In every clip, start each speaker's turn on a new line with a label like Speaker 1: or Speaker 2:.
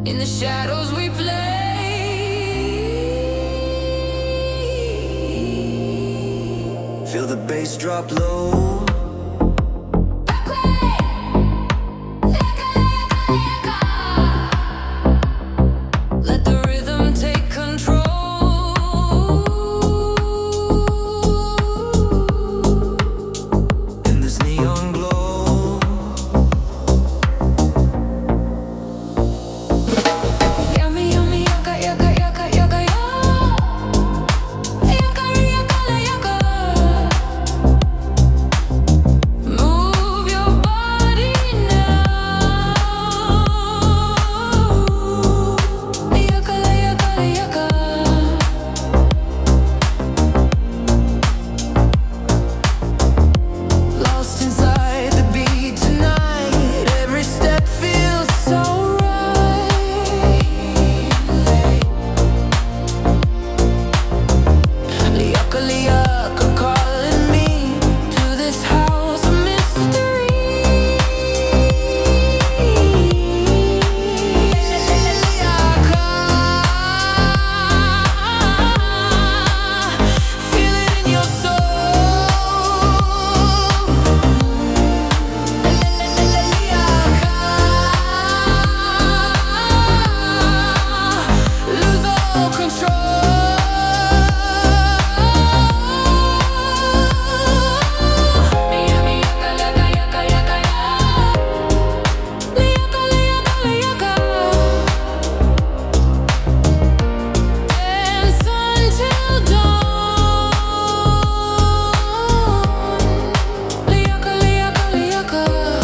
Speaker 1: In the shadows we play.
Speaker 2: Feel the bass drop low.
Speaker 1: Let the rhythm take control.
Speaker 2: In this neon glow.
Speaker 1: Yummy, yummy, yaka, yaka, yaka, yaka, ya. Yaka, yaka, yaka. Move your body now. Yaka, yaka, yaka. Lost inside the beat tonight. Every step feels so right. Liaka, liaka, calling me to this house of mystery. Liaka, feel it in your soul. Lose all control. Yaka, yaka, yaka, yaka, ya. Yaka, yaka, yaka. Dance until dawn. Yaka, yaka, yaka.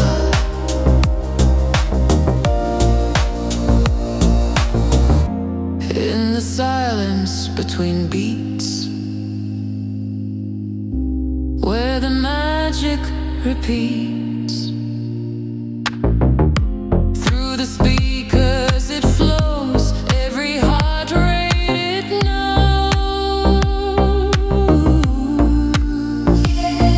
Speaker 1: In the silence between beats, where the magic repeats, through the speakers it flows, every heart rate it knows.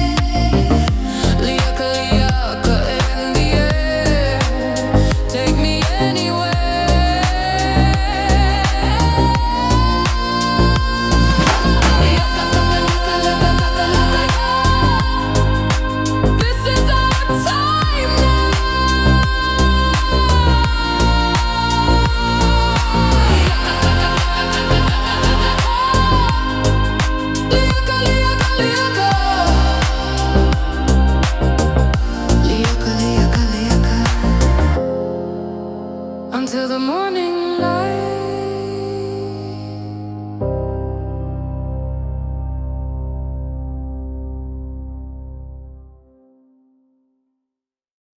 Speaker 1: Liaka, liaka in the air, take me anywhere. This is our time now. Liaka, liaka, liaka. Liaka, liaka, liaka. Until the morning light.